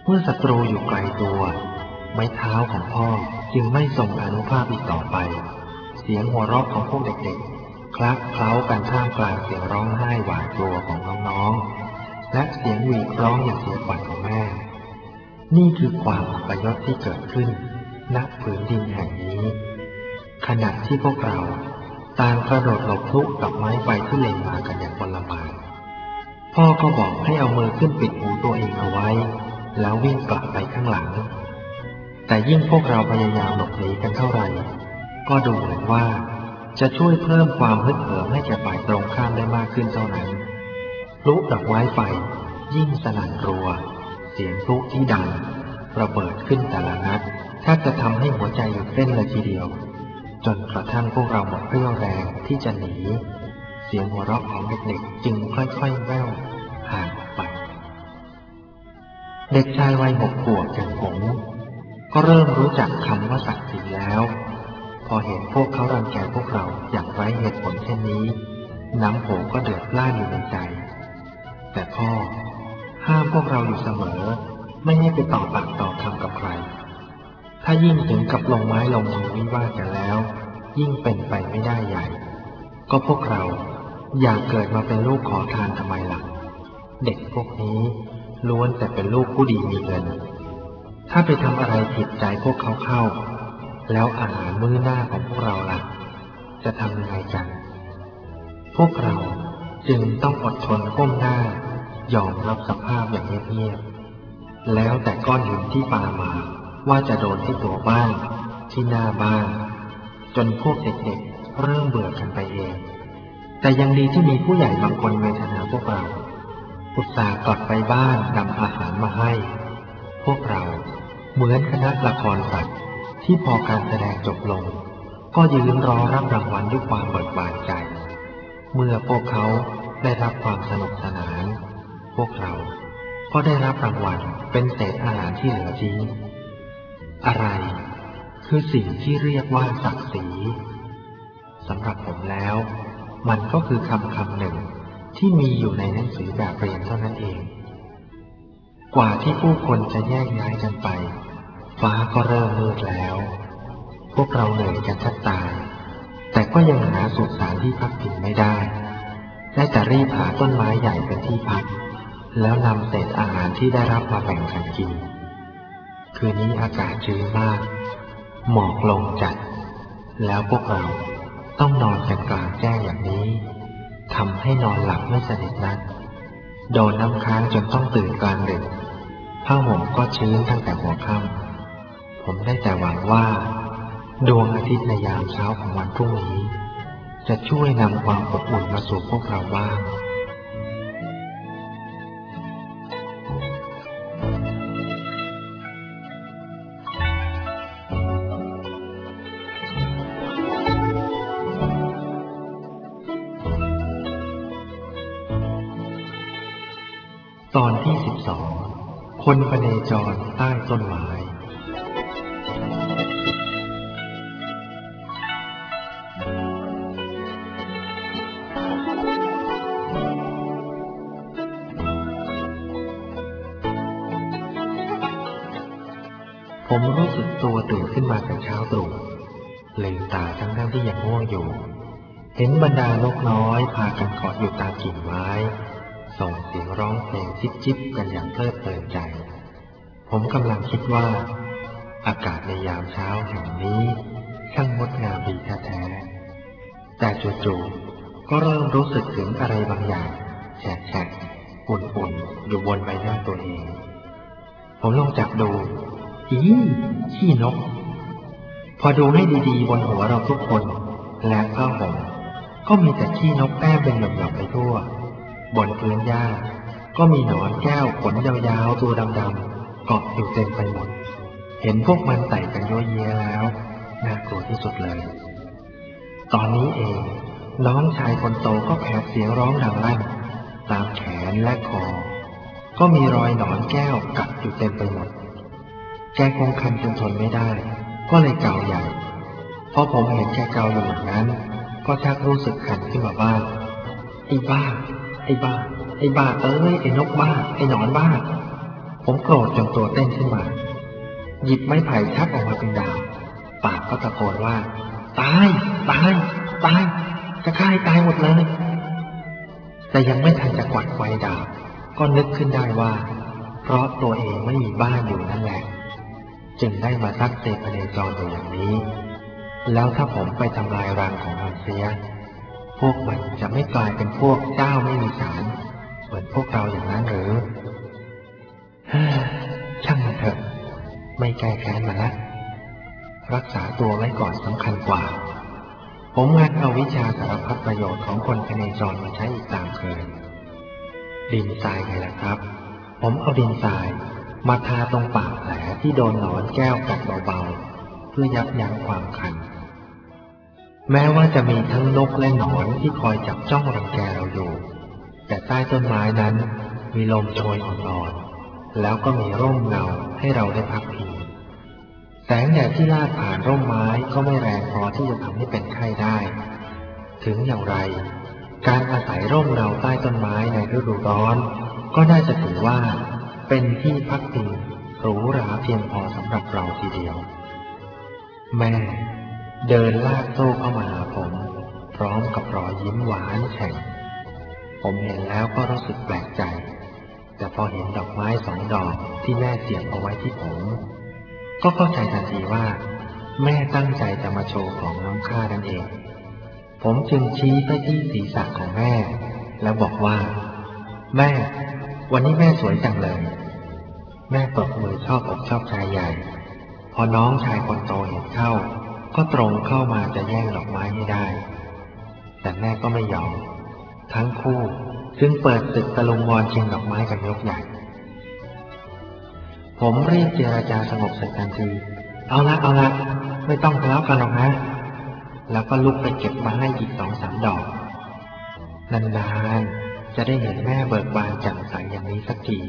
มื่อศัตรูอยู่ไกลตัวไม้เท้าของพ่อจึงไม่ทรงอานุภาพอีกต่อไปเสียงหัวเราะของพวกเด็กๆคลักเคล้ากันท่ามกลางเสียงร้องไห้หวาดกลัวของน้องๆและเสียงหวีดร้องอย่างเสียขวัญของแม่นี่คือความอัปยศที่เกิดขึ้นณผืนดินแห่งนี้ขณะที่พวกเราต่างกระโดดหลบพลุดอกไม้ไฟที่เล็งมากันอย่างพลหม่านพ่อก็บอกให้เอามือขึ้นปิดหูตัวเองเอาไว้แล้ววิ่งกลับไปข้างหลังแต่ยิ่งพวกเราพยายามหลบหนีกันเท่าไหร่ก็ดูเหมือนว่าจะช่วยเพิ่มความฮึกเหิมให้แก่ฝ่ายตรงข้ามได้มากขึ้นเท่านั้นพลุดอกไม้ไฟยิ่งสนั่นรัวเสียงพลุที่ดังระเบิดขึ้นแต่ละนัดแทบจะทำให้หัวใจหยุดเต้นเลยทีเดียวจนกระทั่งพวกเราหมดเรี่ยวแรงที่จะหนีเสียงหัวเราะของเด็กๆจึงค่อยๆแว่วห่างออกไปเด็กชายวัย6 ขวบอย่างผมก็เริ่มรู้จักคำว่าศักดิ์ศรีแล้วพอเห็นพวกเขารังแกพวกเราอย่างไร้เหตุผลเช่นนี้น้ำโหก็เดือดพล่านอยู่ในใจแต่พ่อห้ามพวกเราอยู่เสมอไม่ให้ไปต่อปากต่อคำกับใครถ้ายิ่งถึงกับลงไม้ลงมือวิวาทกันแล้วยิ่งเป็นไปไม่ได้ใหญ่ก็พวกเราอยากเกิดมาเป็นลูกขอทานทำไมล่ะเด็กพวกนี้ล้วนแต่เป็นลูกผู้ดีมีเงินถ้าไปทำอะไรผิดใจพวกเขาเข้าแล้วอาหารมื้อหน้าของพวกเราล่ะจะทำยังไงกันพวกเราจึงต้องอดทนก้มหน้ายอมรับสภาพอย่างเงียบๆแล้วแต่ก้อนหินที่ปามาว่าจะโดนที่ตัวบ้างที่หน้าบ้างจนพวกเด็กๆเริ่มเบื่อกันไปเองแต่ยังดีที่มีผู้ใหญ่บางคนเวทนาพวกเราอุตส่าห์กลับไปบ้านนำอาหารมาให้พวกเราเหมือนคณะละครสัตว์ที่พอการแสดงจบลงก็ยืนรอรับรางวัลด้วยความเบิกบานใจเมื่อพวกเขาได้รับความสนุกสนานพวกเราก็ได้รับรางวัลเป็นเศษอาหารที่เหลือทิ้งอะไรคือสิ่งที่เรียกว่าศักดิ์ศรีสำหรับผมแล้วมันก็คือคำหนึ่งที่มีอยู่ในหนังสือแบบเรียนเท่านั้นเองกว่าที่ผู้คนจะแยกย้ายกันไปฟ้าก็เริ่มมืดแล้วพวกเราเหนื่อยกันแทบตายแต่ก็ยังหาสุสานที่พักพิงไม่ได้แต่รีบหาต้นไม้ใหญ่เป็นที่พักแล้วนำเศษอาหารที่ได้รับมาแบ่งกันกินคืนนี้อากาศชื้นมากหมอกลงจัดแล้วพวกเราต้องนอนกันกลางแจ้งอย่างนี้ทำให้นอนหลับไม่สนิทนักโดนน้ำค้างจนต้องตื่นกลางดึกผ้าห่มก็ชื้นตั้งแต่หัวค่ำผมได้แต่หวังว่าดวงอาทิตย์ในยามเช้าของวันพรุ่งนี้จะช่วยนำความอบอุ่นมาสู่พวกเราบ้างตอนที่12คนพเนจรใต้ต้นไม้ผมรู้สึกตัวตื่นขึ้นมาแต่เช้าตรู่ลืมตาทั้งที่ยังง่วงอยู่เห็นบรรดานกน้อยพากันเกาะอยู่ตามกิ่งไม้ส่งเสียงร้องเพลงจิ๊บๆกันอย่างเพลิดเพลินใจผมกำลังคิดว่าอากาศในยามเช้าแห่งนี้ช่างงดงามดีแท้ๆแต่จู่ๆก็เริ่มรู้สึกถึงอะไรบางอย่างแฉะๆอุ่นๆอยู่บนใบหน้าตัวเองผมลองจับดูขี้นกพอดูให้ดีๆบนหัวเราทุกคนและผ้าห่มก็มีแต่ขี้นกแต้มเป็นหย่อมๆไปทั่วบนพื้นหญ้าก็มีหนอนแก้วขนยาวๆตัวดำๆเกาะอยู่เต็มไปหมดเห็นพวกมันไต่กันยั่วเยียแล้วน่ากลัวที่สุดเลยตอนนี้เองน้องชายคนโตก็แผดเสียงร้องดังลั่นตามแขนและคอก็มีรอยหนอนแก้วกัดอยู่เต็มไปหมดแกคงคันจนทนไม่ได้ก็เลยเกาใหญ่พอผมเห็นแกเกาอยู่อย่างนั้นก็ชักรู้สึกคันขึ้นมาบ้างไอ้บ้าไอ้นกบ้าไอ้หนอนบ้าผมโกรธจนตัวเต้นขึ้นมาหยิบไม้ไผ่ชักออกมาเป็นดาบปากก็ตะโกนว่าตายตายตายจะฆ่าให้ตายหมดเลยแต่ยังไม่ทันจะกวัดไฟดาบก็นึกขึ้นได้ว่าเพราะตัวเองไม่มีบ้านอยู่นั่นแหละจึงได้มาซักเซพเนจรอยู่อย่างนี้แล้วถ้าผมไปทำลายรังของมันเสียพวกมันจะไม่กลายเป็นพวกเจ้าไม่มีศาลเหมือนพวกเราอย่างนั้นหรือช่างมันเถอะไม่แก้แค้นมันละรักษาตัวไว้ก่อนสำคัญกว่าผมงัดเอาวิชาสารพัดประโยชน์ของคนพเนจรมาใช้อีกตามเคยดินทรายไงล่ะครับผมเอาดินทรายมาทาตรงปากแผลที่โดนหนอนแก้วกัดเบาๆเพื่อยับยั้งความคันแม้ว่าจะมีทั้งนกและหนอนที่คอยจับจ้องรังแกเราอยู่แต่ใต้ต้นไม้นั้นมีลมโชยอ่อนๆแล้วก็มีร่มเงาให้เราได้พักพิงแสงแดดที่ลาดผ่านร่มไม้ก็ไม่แรงพอที่จะทำให้เป็นไข้ได้ถึงอย่างไรการอาศัยร่มเงาใต้ต้นไม้ในฤดูร้อนก็น่าจะถือว่าเป็นที่พักพิงหรูหราเพียงพอสำหรับเราทีเดียวแม่เดินลากโซ่เข้ามาหาผมพร้อมกับรอยยิ้มหวานแฉ่งผมเห็นแล้วก็รู้สึกแปลกใจแต่พอเห็นดอกไม้2 ดอกที่แม่เสียบเอาไว้ที่ผมก็เข้าใจทันทีว่าแม่ตั้งใจจะมาโชว์ของล้ำค่านั่นเองผมจึงชี้ไปที่ศีรษะของแม่แล้วบอกว่าแม่วันนี้แม่สวยจังเลยแม่ตบมือชอบอกชอบใจใหญ่พอน้องชายคนโตเห็นเข้าก็ตรงเข้ามาจะแย่งดอกไม้ให้ได้แต่แม่ก็ไม่ยอมทั้งคู่จึงเปิดศึกตะลุมบอลชิงดอกไม้กันยกใหญ่ผมรีบเจรจาสงบศึกทันทีเอาละไม่ต้องทะเลาะกันหรอกนะแล้วก็ลุกไปเก็บมาให้อีก2-3 ดอกนานๆจะได้เห็นแม่เบิกบานแจ่มใสอย่างนี้สักที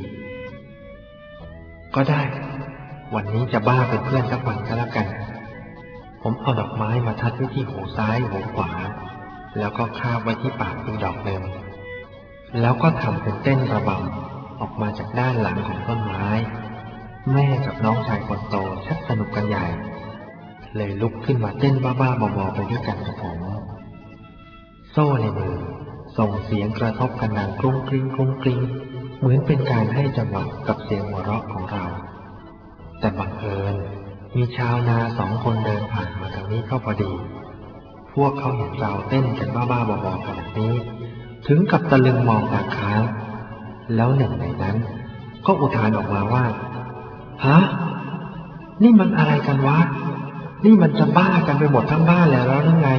ก็ได้วันนี้จะบ้าเป็นเพื่อนสักวันก็แล้วกันผมเอาดอกไม้มาทัดไว้ที่หูซ้ายหูขวาแล้วก็คาบไว้ที่ปากอีกดอกหนึ่งแล้วก็ทำเป็นเต้นระบำออกมาจากด้านหลังของต้นไม้แม่กับน้องชายคนโตชักสนุกกันใหญ่เลยลุกขึ้นมาเต้นบ้าๆบอๆไปด้วยกันกับผมโซ่ในมือส่งเสียงกระทบกันดังกรุ้งกริ้งกรุ้งกริ้งเหมือนเป็นการให้จังหวะกับเสียงหัวเราะของเราแต่บังเอิญมีชาวนา2 คนเดินผ่านมาทางนี้เข้าพอดีพวกเขาเห็นเราเต้นกันบ้าๆบอๆขนาดนี้ถึงกับตะลึงมองตาค้างแล้วหนึ่งในนั้นก็อุทานออกมาว่าฮะนี่มันอะไรกันวะนี่มันจะบ้ากันไปหมดทั้งบ้านแล้วหรือไง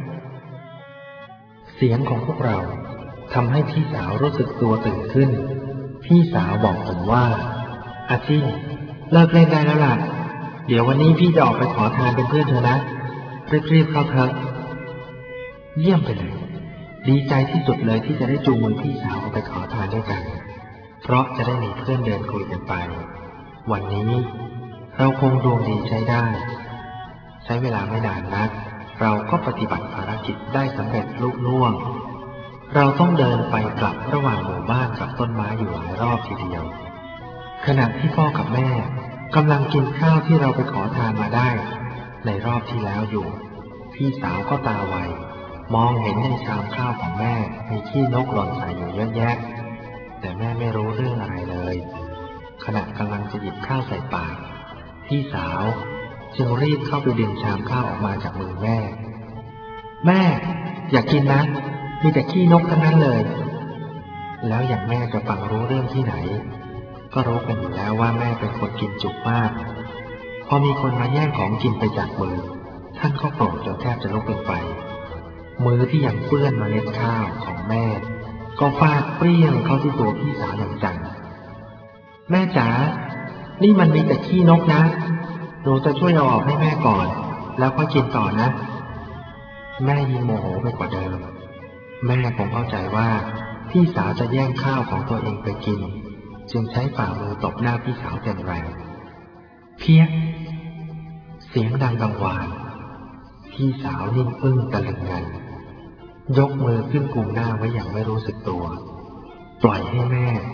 เสียงของพวกเราทำให้พี่สาวรู้สึกตัวตื่นขึ้นพี่สาวบอกผมว่าอาทิเลิกเล่นได้แล้วล่ะเดี๋ยววันนี้พี่จะออกไปขอทานเป็นเพื่อนเธอนะรีบเข้าเถอะเยี่ยมไปเลยดีใจที่สุดเลยที่จะได้จูงมือพี่สาวออกไปขอทานด้วยกันเพราะจะได้มีเพื่อนเดินคุยกันไปวันนี้เราคงดวงดีใช้ได้ใช้เวลาไม่นานนักเราก็ปฏิบัติภารกิจได้สำเร็จลุล่วงเราต้องเดินไปกลับระหว่างหมู่บ้านกับต้นไม้อยู่หลายรอบทีเดียวขณะที่พ่อกับแม่กำลังกินข้าวที่เราไปขอทานมาได้ในรอบที่แล้วอยู่พี่สาวก็ตาไวมองเห็นในชามข้าวของแม่มีขี้นกหล่นใส่อยู่เยอะแยะแต่แม่ไม่รู้เรื่องอะไรเลยขณะกำลังจะหยิบข้าวใส่ปากพี่สาวจึงรีบเข้าไปดึงชามข้าวออกมาจากมือแม่อย่ากินนะมีแต่ขี้นกทั้งนั้นเลยแล้วอย่างแม่จะฟังรู้เรื่องที่ไหนก็รู้กันอยู่แล้วว่าแม่เป็นคนกินจุมากพอมีคนมาแย่งของกินไปจากมือท่านก็โกรธจนแทบจะลุกเป็นไฟมือที่ยังเปื้อนเมล็ดข้าวของแม่ก็ฟาดเปรี้ยงเข้าที่ตัวพี่สาวอย่างจังแม่จ๋านี่มันมีแต่ขี้นกนะหนูจะช่วยเอาออกให้แม่ก่อนแล้วก็กินต่อนะแม่ยิ่งโมโหไปกว่าเดิมแม่คงเข้าใจว่าพี่สาวจะแย่งข้าวของตัวเองไปกินจึงใช้ฝ่ามือตบหน้าพี่สาวเต็มแรงเพี้ยเสียงดังกังวานพี่สาวนิ่งอึ้งตะลึงงันยกมือขึ้นกุมหน้าไว้อย่างไม่รู้สึกตัวปล่อยให้แม่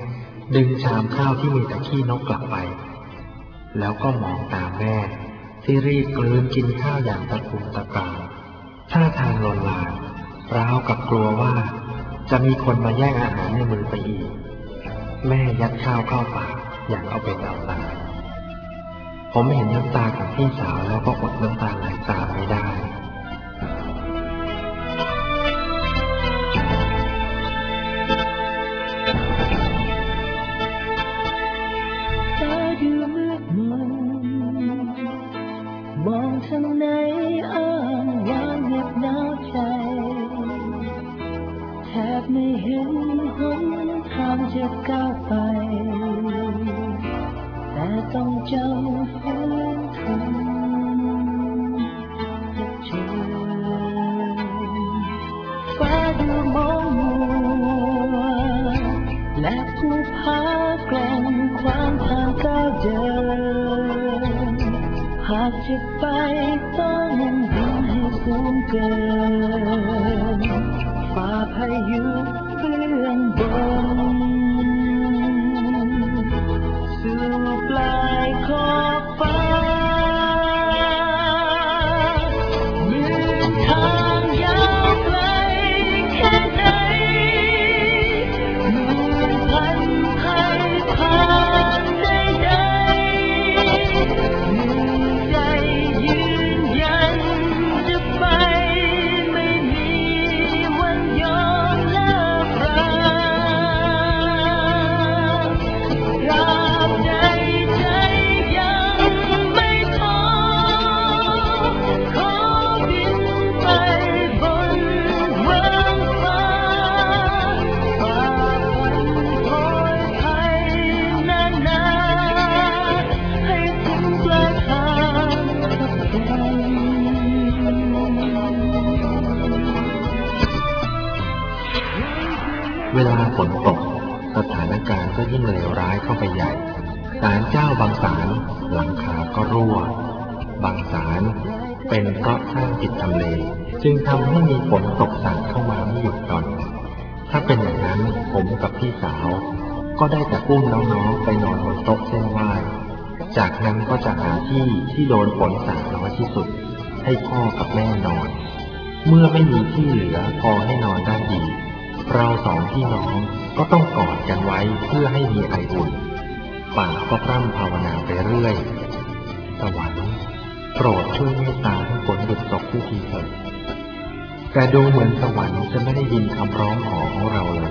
ดึงชามข้าวที่มีแต่ขี้นกกลับไปแล้วก็มองตามแม่ที่รีบกลืนกินข้าวอย่างตะกุกตะกายท่าทางลนลานราวกับกลัวว่าจะมีคนมาแย่งอาหารในมือไปอีกแม่ยัดข้าวเข้าปากอย่างเอาเป็นเอาตายผมเห็นน้ำตาของพี่สาวแล้วก็อดน้ำตาไหลตามไม่ได้มองทางไหนอ้างว้างเหน็บหนาวใจแทบไม่เห็นหนทางจะก้าวไปแต่ต้องจำฝืนทนเจอฟ้าดูมองมัวและภูผาแกล้งขวางทางก้าวเดินหากจะไปต้องบินให้สูงเกินฝ่าพายุเบื้องบนสู่ปลายขอบฟ้าเมื่อทางยาวไกลแค่ไหนเมื่อพันภัยผ่านใดๆใจยืนยันจะไปไม่มีวันยอมเลิกราตราบใดใจยังไม่ท้อขอบินไปบนเมืองฟ้าฝ่าฟันโผยภัยนานๆให้ถึงปลายทางสักวันเวลาฝนตกสถานการณ์ก็ยิ่งเลวร้ายเข้าไปใหญ่ศาลเจ้าบางศาลหลังคาก็รั่วบางศาลเป็นเพราะสร้างผิดทำเลจึงทำให้มีฝนตกสาดเข้ามาไม่หยุดหย่อนถ้าเป็นอย่างนั้นผมกับพี่สาวก็ได้แต่อุ้มน้องๆไปนอนบนโต๊ะเส้นไหว้จากนั้นก็จะหาที่โดนฝนสาดน้อยที่สุดให้พ่อกับแม่นอนเมื่อไม่มีที่เหลือพอให้นอนได้ดีเราสองพี่น้องก็ต้องกอดกันไว้เพื่อให้มีไออุ่นปากก็พร่ำภาวนาไปเรื่อยสวรรค์โปรดช่วยเมตตาให้ฝนหยุดตกทีเถิดแต่ดูเหมือนสวรรค์จะไม่ได้ยินคำร้องขอของเราเลย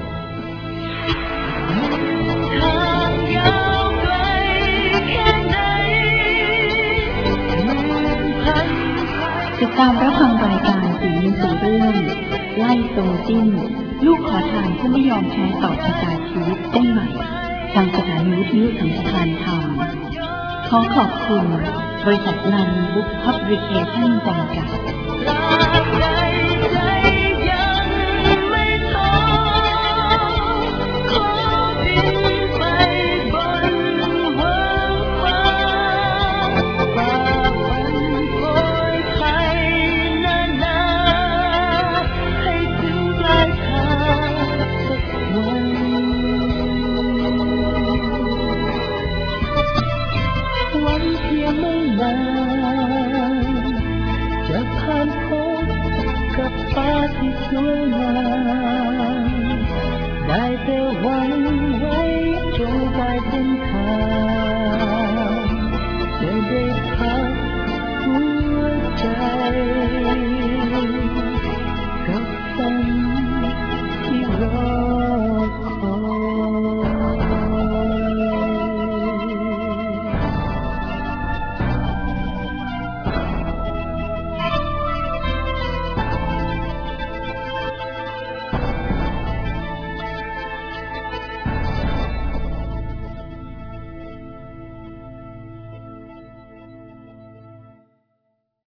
ทางยาวไกลแค่ไหนติดตามรับฟังรายการสีมิตรเรื่องไล่ตรงจิ้นลูกขอทานผู้ไม่ยอมแพ้ต่อชะตาชีวิตได้ใหม่ทางสถานีวิทยุสัมพันธ์ธรรมขอขอบคุณบริษัทนันบุ๊กพับลิเคชั่นจำกัดจะผ่านพบกับฟ้าที่สวยงามได้แต่หวังไว้จนปลายเส้นทาง